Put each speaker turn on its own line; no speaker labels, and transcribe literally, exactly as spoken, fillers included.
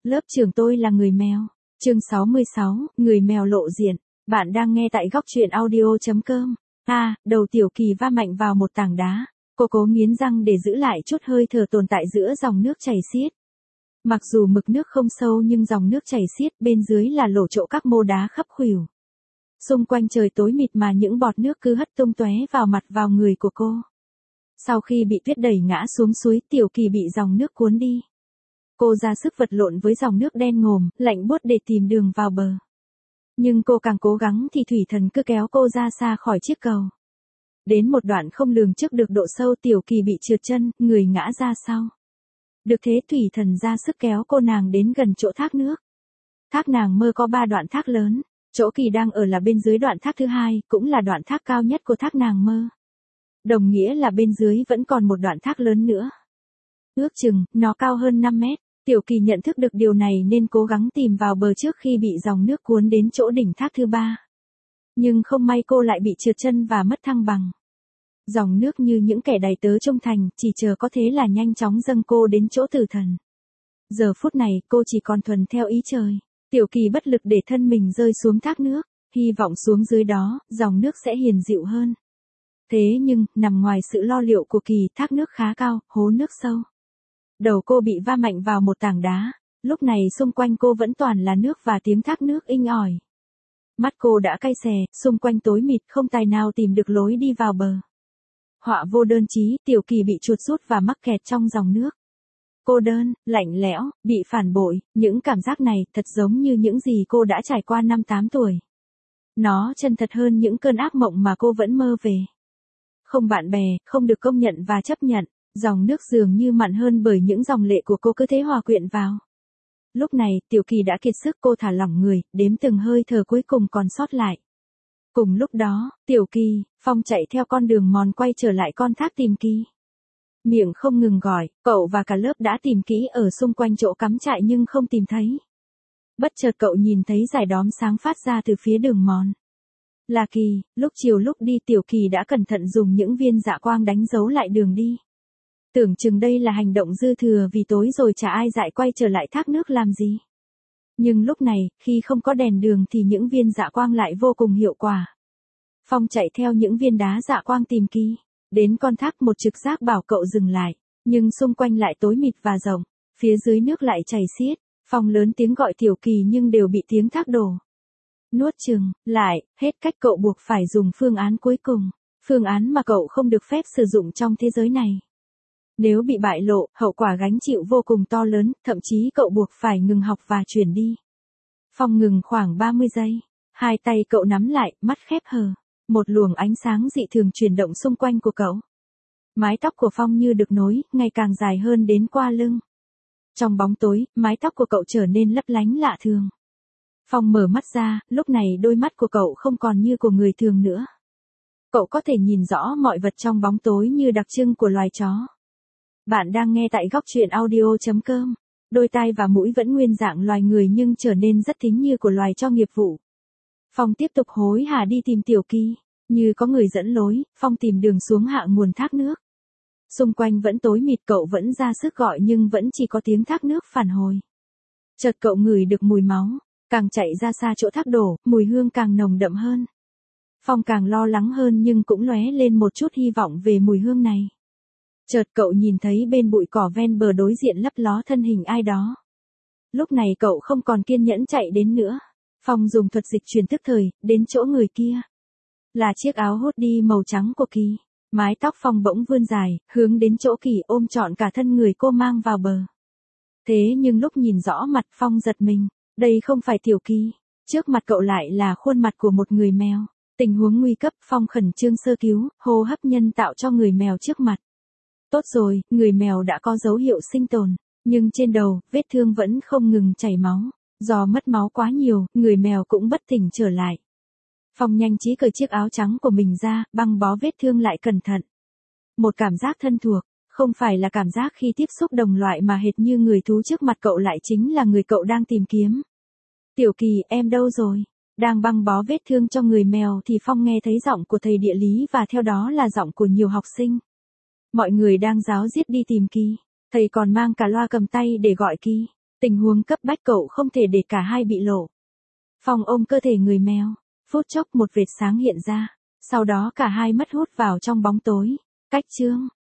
Lớp trưởng tôi là người mèo. Chương sáu mươi sáu, người mèo lộ diện. Bạn đang nghe tại góc truyện audio chấm com. A, đầu Tiểu Kỳ va mạnh vào một tảng đá. Cô cố nghiến răng để giữ lại chút hơi thở tồn tại giữa dòng nước chảy xiết. Mặc dù mực nước không sâu nhưng dòng nước chảy xiết bên dưới là lỗ chỗ các mô đá khắp khuỷu. Xung quanh trời tối mịt mà những bọt nước cứ hất tung tóe vào mặt vào người của cô. Sau khi bị tuyết đẩy ngã xuống suối, Tiểu Kỳ bị dòng nước cuốn đi. Cô ra sức vật lộn với dòng nước đen ngòm, lạnh buốt để tìm đường vào bờ. Nhưng cô càng cố gắng thì thủy thần cứ kéo cô ra xa khỏi chiếc cầu. Đến một đoạn không lường trước được độ sâu, Tiểu Kỳ bị trượt chân, người ngã ra sau. Được thế thủy thần ra sức kéo cô nàng đến gần chỗ thác nước. Thác nàng mơ có ba đoạn thác lớn, chỗ Kỳ đang ở là bên dưới đoạn thác thứ hai, cũng là đoạn thác cao nhất của thác nàng mơ. Đồng nghĩa là bên dưới vẫn còn một đoạn thác lớn nữa. Ước chừng, nó cao hơn năm mét. Tiểu Kỳ nhận thức được điều này nên cố gắng tìm vào bờ trước khi bị dòng nước cuốn đến chỗ đỉnh thác thứ ba. Nhưng không may cô lại bị trượt chân và mất thăng bằng. Dòng nước như những kẻ đầy tớ trung thành, chỉ chờ có thế là nhanh chóng dâng cô đến chỗ tử thần. Giờ phút này cô chỉ còn thuần theo ý trời. Tiểu Kỳ bất lực để thân mình rơi xuống thác nước, hy vọng xuống dưới đó, dòng nước sẽ hiền dịu hơn. Thế nhưng, nằm ngoài sự lo liệu của Kỳ, thác nước khá cao, hố nước sâu. Đầu cô bị va mạnh vào một tảng đá, lúc này xung quanh cô vẫn toàn là nước và tiếng thác nước inh ỏi. Mắt cô đã cay xè, xung quanh tối mịt không tài nào tìm được lối đi vào bờ. Họa vô đơn chí, Tiểu Kỳ bị chuột rút và mắc kẹt trong dòng nước. Cô đơn, lạnh lẽo, bị phản bội, những cảm giác này thật giống như những gì cô đã trải qua năm tám tuổi. Nó chân thật hơn những cơn ác mộng mà cô vẫn mơ về. Không bạn bè, không được công nhận và chấp nhận. Dòng nước dường như mặn hơn bởi những dòng lệ của cô cứ thế hòa quyện vào. Lúc này, Tiểu Kỳ đã kiệt sức, cô thả lỏng người, đếm từng hơi thở cuối cùng còn sót lại. Cùng lúc đó, Tiểu Kỳ, Phong chạy theo con đường mòn quay trở lại con thác tìm Kỳ. Miệng không ngừng gọi, cậu và cả lớp đã tìm kỹ ở xung quanh chỗ cắm trại nhưng không tìm thấy. Bất chợt cậu nhìn thấy dải đóm sáng phát ra từ phía đường mòn. Là Kỳ, lúc chiều lúc đi Tiểu Kỳ đã cẩn thận dùng những viên dạ quang đánh dấu lại đường đi. Tưởng chừng đây là hành động dư thừa vì tối rồi chả ai dại quay trở lại thác nước làm gì. Nhưng lúc này, khi không có đèn đường thì những viên dạ quang lại vô cùng hiệu quả. Phong chạy theo những viên đá dạ quang tìm Kỳ. Đến con thác một trực giác bảo cậu dừng lại. Nhưng xung quanh lại tối mịt và rộng. Phía dưới nước lại chảy xiết. Phong lớn tiếng gọi Tiểu Kỳ nhưng đều bị tiếng thác đổ. Nuốt chừng, lại, hết cách cậu buộc phải dùng phương án cuối cùng. Phương án mà cậu không được phép sử dụng trong thế giới này. Nếu bị bại lộ, hậu quả gánh chịu vô cùng to lớn, thậm chí cậu buộc phải ngừng học và chuyển đi. Phong ngừng khoảng ba mươi giây. Hai tay cậu nắm lại, mắt khép hờ. Một luồng ánh sáng dị thường chuyển động xung quanh của cậu. Mái tóc của Phong như được nối, ngày càng dài hơn đến qua lưng. Trong bóng tối, mái tóc của cậu trở nên lấp lánh lạ thường. Phong mở mắt ra, lúc này đôi mắt của cậu không còn như của người thường nữa. Cậu có thể nhìn rõ mọi vật trong bóng tối như đặc trưng của loài chó. Bạn đang nghe tại góc truyện audio chấm com. Đôi tai và mũi vẫn nguyên dạng loài người nhưng trở nên rất thính như của loài cho nghiệp vụ. Phong tiếp tục hối hả đi tìm Tiểu Kỳ. Như có người dẫn lối, Phong tìm đường xuống hạ nguồn thác nước. Xung quanh vẫn tối mịt, cậu vẫn ra sức gọi nhưng vẫn chỉ có tiếng thác nước phản hồi. Chợt cậu ngửi được mùi máu. Càng chạy ra xa chỗ thác đổ, mùi hương càng nồng đậm hơn. Phong càng lo lắng hơn nhưng cũng lóe lên một chút hy vọng về mùi hương này. Chợt cậu nhìn thấy bên bụi cỏ ven bờ đối diện lấp ló thân hình ai đó. Lúc này cậu không còn kiên nhẫn chạy đến nữa. Phong dùng thuật dịch chuyển tức thời, đến chỗ người kia. Là chiếc áo hoodie màu trắng của Kỳ. Mái tóc Phong bỗng vươn dài, hướng đến chỗ Kỳ ôm trọn cả thân người cô mang vào bờ. Thế nhưng lúc nhìn rõ mặt Phong giật mình. Đây không phải Tiểu Kỳ. Trước mặt cậu lại là khuôn mặt của một người mèo. Tình huống nguy cấp, Phong khẩn trương sơ cứu, hô hấp nhân tạo cho người mèo trước mặt. Tốt rồi, người mèo đã có dấu hiệu sinh tồn. Nhưng trên đầu, vết thương vẫn không ngừng chảy máu. Do mất máu quá nhiều, người mèo cũng bất tỉnh trở lại. Phong nhanh trí cởi chiếc áo trắng của mình ra, băng bó vết thương lại cẩn thận. Một cảm giác thân thuộc, không phải là cảm giác khi tiếp xúc đồng loại mà hệt như người thú trước mặt cậu lại chính là người cậu đang tìm kiếm. Tiểu Kỳ, em đâu rồi? Đang băng bó vết thương cho người mèo thì Phong nghe thấy giọng của thầy địa lý và theo đó là giọng của nhiều học sinh. Mọi người đang ráo riết đi tìm Kỳ. Thầy còn mang cả loa cầm tay để gọi Kỳ. Tình huống cấp bách cậu không thể để cả hai bị lộ. Phong ôm cơ thể người mèo. Phút chốc một vệt sáng hiện ra. Sau đó cả hai mất hút vào trong bóng tối. Cách chương.